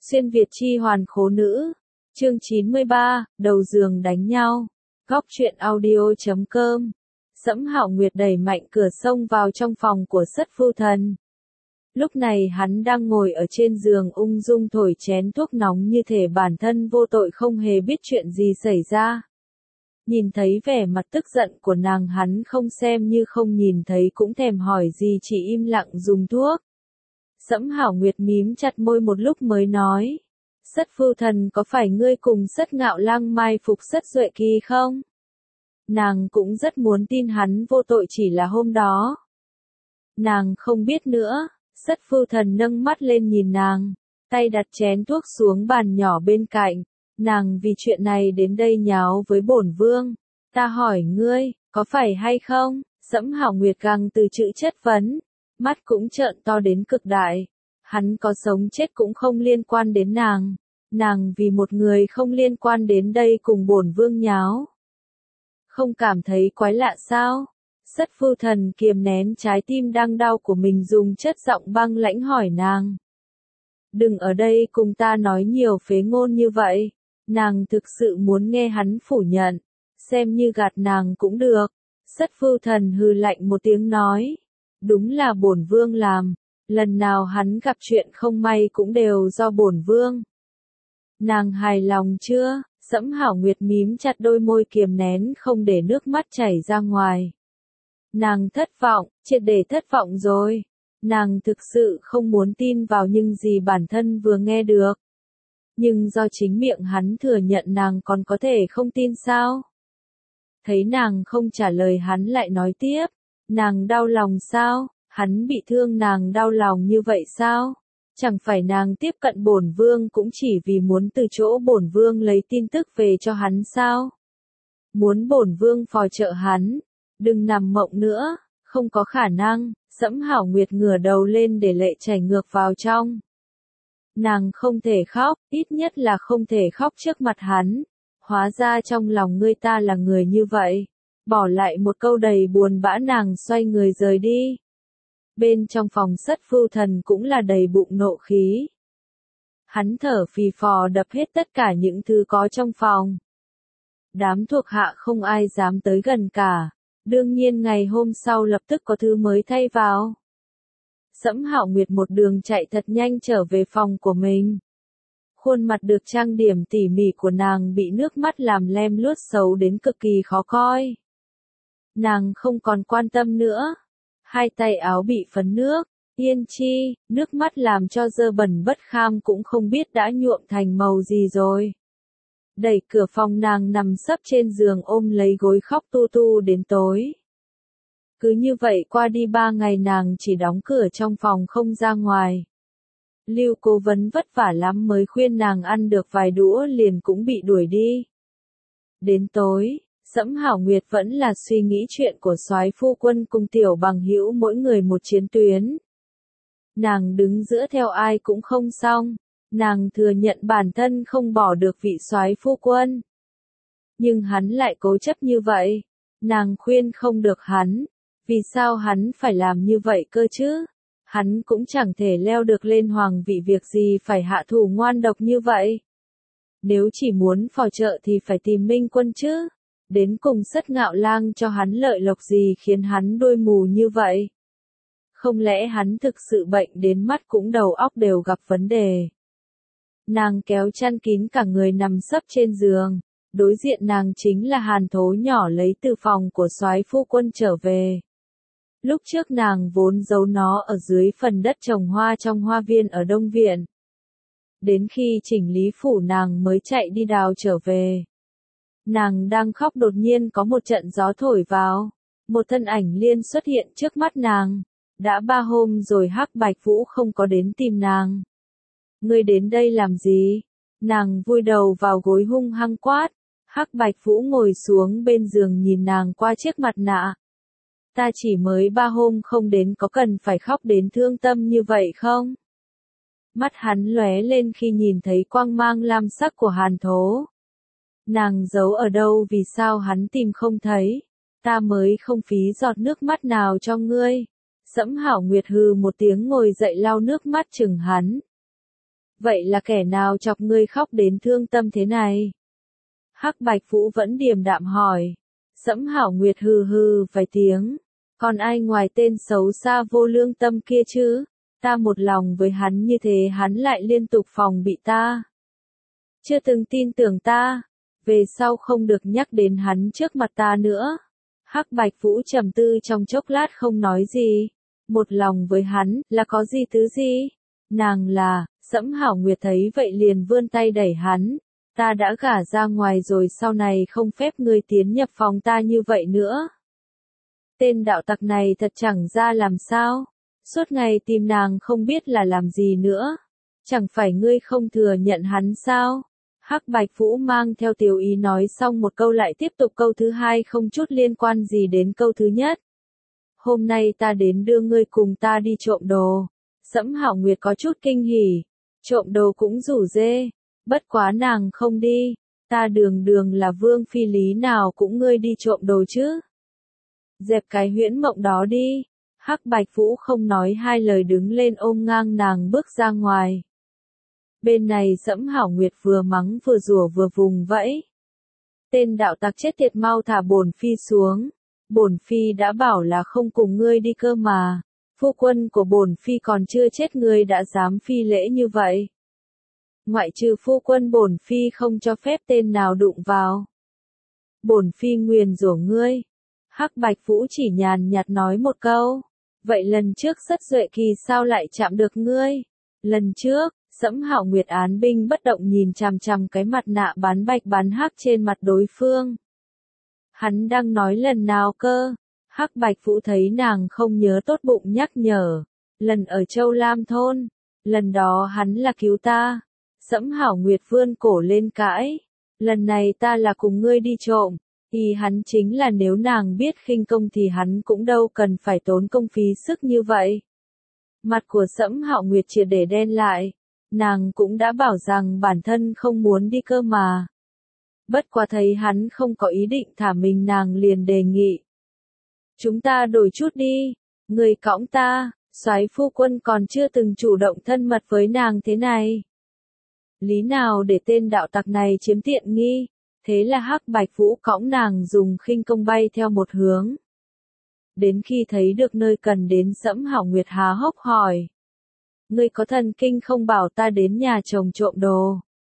Xuyên Việt chi hoàn khố nữ. Chương 93, đầu giường đánh nhau. Góc truyện audio.com. Sẫm Hạo Nguyệt đẩy mạnh cửa xông vào trong phòng của Sất Phu Thần. Lúc này hắn đang ngồi ở trên giường ung dung thổi chén thuốc nóng như thể bản thân vô tội không hề biết chuyện gì xảy ra. Nhìn thấy vẻ mặt tức giận của nàng, hắn không xem như không nhìn thấy, cũng thèm hỏi gì, chỉ im lặng dùng thuốc. Sẫm Hạo Nguyệt mím chặt môi một lúc mới nói: Sất Phu Thần, có phải ngươi cùng Sất Ngạo Lang mai phục Sất Duệ Kỳ không? Nàng cũng rất muốn tin hắn vô tội, chỉ là hôm đó nàng không biết nữa. Sất Phu Thần nâng mắt lên nhìn nàng, tay đặt chén thuốc xuống bàn nhỏ bên cạnh. Nàng vì chuyện này đến đây nháo với bổn vương. Ta hỏi ngươi, có phải hay không? Sẫm Hạo Nguyệt găng từ chữ chất vấn, mắt cũng trợn to đến cực đại. Hắn có sống chết cũng không liên quan đến nàng. Nàng vì một người không liên quan đến đây cùng bổn vương nháo. Không cảm thấy quái lạ sao? Sất Phu Thần kiềm nén trái tim đang đau của mình, dùng chất giọng băng lãnh hỏi nàng. Đừng ở đây cùng ta nói nhiều phế ngôn như vậy. Nàng thực sự muốn nghe hắn phủ nhận, xem như gạt nàng cũng được. Sất Phu Thần hừ lạnh một tiếng nói: Đúng là bổn vương làm, lần nào hắn gặp chuyện không may cũng đều do bổn vương. Nàng hài lòng chưa? Sẫm Hạo Nguyệt mím chặt đôi môi kiềm nén không để nước mắt chảy ra ngoài. Nàng thất vọng, triệt để thất vọng rồi. Nàng thực sự không muốn tin vào những gì bản thân vừa nghe được. Nhưng do chính miệng hắn thừa nhận, nàng còn có thể không tin sao? Thấy nàng không trả lời, hắn lại nói tiếp: Nàng đau lòng sao? Hắn bị thương nàng đau lòng như vậy sao? Chẳng phải nàng tiếp cận bổn vương cũng chỉ vì muốn từ chỗ bổn vương lấy tin tức về cho hắn sao? Muốn bổn vương phò trợ hắn? Đừng nằm mộng nữa, không có khả năng. Sẫm Hạo Nguyệt ngửa đầu lên để lệ chảy ngược vào trong. Nàng không thể khóc, ít nhất là không thể khóc trước mặt hắn. Hóa ra trong lòng ngươi ta là người như vậy. Bỏ lại một câu đầy buồn bã, nàng xoay người rời đi. Bên trong phòng Sất Phu Thần cũng là đầy bụng nộ khí. Hắn thở phì phò đập hết tất cả những thứ có trong phòng. Đám thuộc hạ không ai dám tới gần cả. Đương nhiên ngày hôm sau lập tức có thứ mới thay vào. Sẫm Hạo Nguyệt một đường chạy thật nhanh trở về phòng của mình. Khuôn mặt được trang điểm tỉ mỉ của nàng bị nước mắt làm lem luốt xấu đến cực kỳ khó coi. Nàng không còn quan tâm nữa. Hai tay áo bị phấn nước, yên chi, nước mắt làm cho dơ bẩn bất kham cũng không biết đã nhuộm thành màu gì rồi. Đẩy cửa phòng, nàng nằm sấp trên giường ôm lấy gối khóc tu tu đến tối. Cứ như vậy qua đi 3 ngày, nàng chỉ đóng cửa trong phòng không ra ngoài. Lưu Cố Vấn vất vả lắm mới khuyên nàng ăn được vài đũa liền cũng bị đuổi đi. Đến tối, Sẫm Hạo Nguyệt vẫn là suy nghĩ chuyện của soái phu quân cùng tiểu bằng hữu, mỗi người một chiến tuyến. Nàng đứng giữa theo ai cũng không xong. Nàng thừa nhận bản thân không bỏ được vị soái phu quân. Nhưng hắn lại cố chấp như vậy. Nàng khuyên không được hắn. Vì sao hắn phải làm như vậy cơ chứ? Hắn cũng chẳng thể leo được lên hoàng vị, việc gì phải hạ thủ ngoan độc như vậy? Nếu chỉ muốn phò trợ thì phải tìm Minh Quân chứ. Đến cùng Sất Ngạo Lang cho hắn lợi lộc gì khiến hắn đôi mù như vậy? Không lẽ hắn thực sự bệnh đến mắt cũng đầu óc đều gặp vấn đề? Nàng kéo chăn kín cả người nằm sấp trên giường. Đối diện nàng chính là hàn thố nhỏ lấy từ phòng của soái phu quân trở về. Lúc trước nàng vốn giấu nó ở dưới phần đất trồng hoa trong hoa viên ở Đông Viện. Đến khi chỉnh lý phủ nàng mới chạy đi đào trở về. Nàng đang khóc, đột nhiên có một trận gió thổi vào. Một thân ảnh liên xuất hiện trước mắt nàng. Đã 3 hôm rồi Hắc Bạch Vũ không có đến tìm nàng. Ngươi đến đây làm gì? Nàng vùi đầu vào gối hung hăng quát. Hắc Bạch Vũ ngồi xuống bên giường nhìn nàng qua chiếc mặt nạ. Ta chỉ mới 3 hôm không đến, có cần phải khóc đến thương tâm như vậy không? Mắt hắn lóe lên khi nhìn thấy quang mang lam sắc của hàn thố. Nàng giấu ở đâu, vì sao hắn tìm không thấy? Ta mới không phí giọt nước mắt nào cho ngươi. Sẫm Hạo Nguyệt hừ một tiếng ngồi dậy lau nước mắt chừng hắn. Vậy là kẻ nào chọc ngươi khóc đến thương tâm thế này? Hắc Bạch Vũ vẫn điềm đạm hỏi. Sẫm Hảo Nguyệt hừ hừ vài tiếng. Còn ai ngoài tên xấu xa vô lương tâm kia chứ? Ta một lòng với hắn như thế hắn lại liên tục phòng bị ta. Chưa từng tin tưởng ta. Về sau không được nhắc đến hắn trước mặt ta nữa. Hắc Bạch Vũ trầm tư trong chốc lát không nói gì. Một lòng với hắn, là có gì thứ gì? Nàng là, Sẫm Hảo Nguyệt thấy vậy liền vươn tay đẩy hắn. Ta đã gả ra ngoài rồi sau này không phép ngươi tiến nhập phòng ta như vậy nữa. Tên đạo tặc này thật chẳng ra làm sao. Suốt ngày tìm nàng không biết là làm gì nữa. Chẳng phải ngươi không thừa nhận hắn sao? Hắc Bạch Vũ mang theo tiểu ý nói xong một câu lại tiếp tục câu thứ hai không chút liên quan gì đến câu thứ nhất. Hôm nay ta đến đưa ngươi cùng ta đi trộm đồ. Sẫm Hảo Nguyệt có chút kinh hỉ. Trộm đồ cũng rủ dê. Bất quá nàng không đi. Ta đường đường là vương phi lý nào cũng ngươi đi trộm đồ chứ. Dẹp cái huyễn mộng đó đi. Hắc Bạch Vũ không nói hai lời đứng lên ôm ngang nàng bước ra ngoài. Bên này Sẫm Hảo Nguyệt vừa mắng vừa rủa vừa vùng vẫy. Tên đạo tặc chết tiệt mau thả bổn phi xuống. Bổn phi đã bảo là không cùng ngươi đi cơ mà. Phu quân của bổn phi còn chưa chết ngươi đã dám phi lễ như vậy. Ngoại trừ phu quân bổn phi không cho phép tên nào đụng vào. Bổn phi nguyền rủa ngươi. Hắc Bạch Vũ chỉ nhàn nhạt nói một câu. Vậy lần trước Sất Duệ Kỳ sao lại chạm được ngươi? Lần trước, Sẫm Hảo Nguyệt án binh bất động nhìn chằm chằm cái mặt nạ bán bạch bán hắc trên mặt đối phương. Hắn đang nói lần nào cơ? Hắc Bạch Vũ thấy nàng không nhớ tốt bụng nhắc nhở. Lần ở Châu Lam Thôn. Lần đó hắn là cứu ta. Sẫm Hảo Nguyệt vươn cổ lên cãi. Lần này ta là cùng ngươi đi trộm. Thì hắn chính là nếu nàng biết khinh công thì hắn cũng đâu cần phải tốn công phí sức như vậy. Mặt của Sẫm Hạo Nguyệt triệt để đen lại. Nàng cũng đã bảo rằng bản thân không muốn đi cơ mà. Bất quá thấy hắn không có ý định thả mình nàng liền đề nghị. Chúng ta đổi chút đi. Người cõng ta, soái phu quân còn chưa từng chủ động thân mật với nàng thế này. Lý nào để tên đạo tặc này chiếm tiện nghi. Thế là Hắc Bạch Vũ cõng nàng dùng khinh công bay theo một hướng. Đến khi thấy được nơi cần đến Sẫm Hảo Nguyệt há hốc hỏi. Ngươi có thần kinh không bảo ta đến nhà chồng trộm đồ.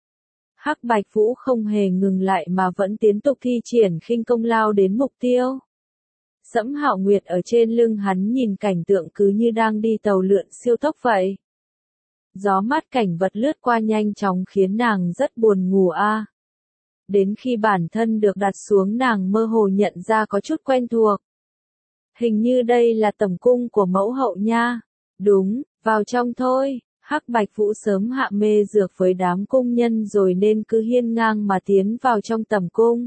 Hắc Bạch Vũ không hề ngừng lại mà vẫn tiếp tục thi triển khinh công lao đến mục tiêu. Sẫm Hạo Nguyệt ở trên lưng hắn nhìn cảnh tượng cứ như đang đi tàu lượn siêu tốc vậy. Gió mát cảnh vật lướt qua nhanh chóng khiến nàng rất buồn ngủ a. Đến khi bản thân được đặt xuống nàng mơ hồ nhận ra có chút quen thuộc. Hình như đây là tẩm cung của mẫu hậu nha. Đúng, vào trong thôi. Hắc Bạch Vũ sớm hạ mê dược với đám cung nhân rồi nên cứ hiên ngang mà tiến vào trong tẩm cung.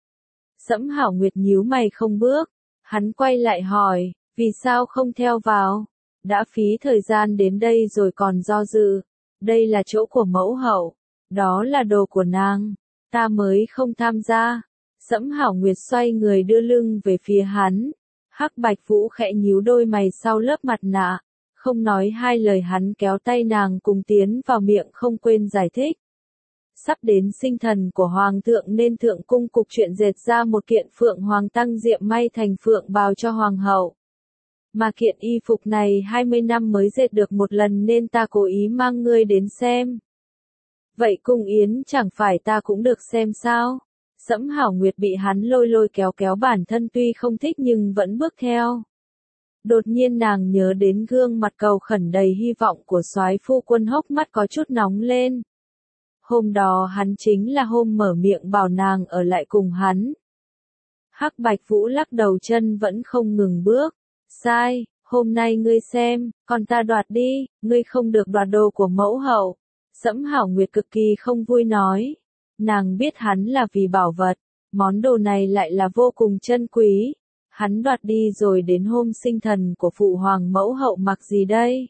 Sẫm Hảo Nguyệt nhíu mày không bước. Hắn quay lại hỏi, vì sao không theo vào? Đã phí thời gian đến đây rồi còn do dự. Đây là chỗ của mẫu hậu. Đó là đồ của nàng. Ta mới không tham gia. Sẫm Hảo Nguyệt xoay người đưa lưng về phía hắn. Hắc Bạch Vũ khẽ nhíu đôi mày sau lớp mặt nạ. Không nói hai lời hắn kéo tay nàng cùng tiến vào miệng không quên giải thích. Sắp đến sinh thần của Hoàng thượng nên thượng cung cục chuyện dệt ra một kiện phượng hoàng tăng diệm may thành phượng bào cho Hoàng hậu. Mà kiện y phục này 20 năm mới dệt được một lần nên ta cố ý mang ngươi đến xem. Vậy cung yến chẳng phải ta cũng được xem sao? Sẫm Hảo Nguyệt bị hắn lôi lôi kéo kéo bản thân tuy không thích nhưng vẫn bước theo. Đột nhiên nàng nhớ đến gương mặt cầu khẩn đầy hy vọng của soái phu quân hốc mắt có chút nóng lên. Hôm đó hắn chính là hôm mở miệng bảo nàng ở lại cùng hắn. Hắc Bạch Vũ lắc đầu chân vẫn không ngừng bước. Sai, hôm nay ngươi xem, còn ta đoạt đi, ngươi không được đoạt đồ của mẫu hậu. Sẫm Hảo Nguyệt cực kỳ không vui nói. Nàng biết hắn là vì bảo vật, món đồ này lại là vô cùng chân quý. Hắn đoạt đi rồi đến hôm sinh thần của phụ hoàng mẫu hậu mặc gì đây?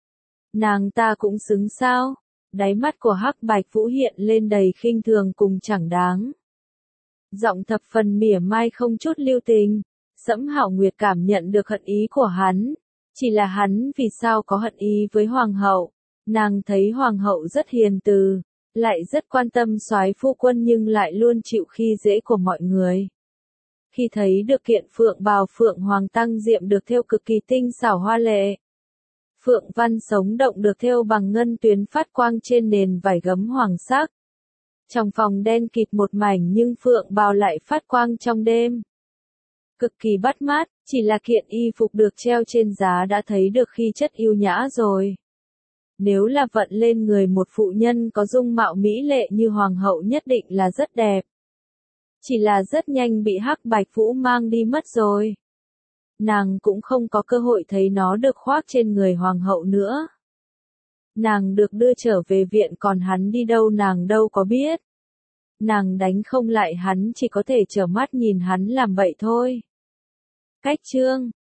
Nàng ta cũng xứng sao? Đáy mắt của Hắc Bạch Vũ hiện lên đầy khinh thường cùng chẳng đáng. Giọng thập phần mỉa mai không chút lưu tình. Sẫm Hạo Nguyệt cảm nhận được hận ý của hắn. Chỉ là hắn vì sao có hận ý với hoàng hậu? Nàng thấy hoàng hậu rất hiền từ, lại rất quan tâm soái phu quân nhưng lại luôn chịu khi dễ của mọi người. Khi thấy được kiện phượng bào phượng hoàng tăng diệm được thêu cực kỳ tinh xảo hoa lệ. Phượng văn sống động được thêu bằng ngân tuyến phát quang trên nền vải gấm hoàng sắc. Trong phòng đen kịt một mảnh nhưng phượng bào lại phát quang trong đêm. Cực kỳ bắt mắt, chỉ là kiện y phục được treo trên giá đã thấy được khí chất yêu nhã rồi. Nếu là vận lên người một phụ nhân có dung mạo mỹ lệ như hoàng hậu nhất định là rất đẹp. Chỉ là rất nhanh bị Hắc Bạch Vũ mang đi mất rồi. Nàng cũng không có cơ hội thấy nó được khoác trên người hoàng hậu nữa. Nàng được đưa trở về viện còn hắn đi đâu nàng đâu có biết. Nàng đánh không lại hắn chỉ có thể trở mắt nhìn hắn làm bậy thôi. Cách chương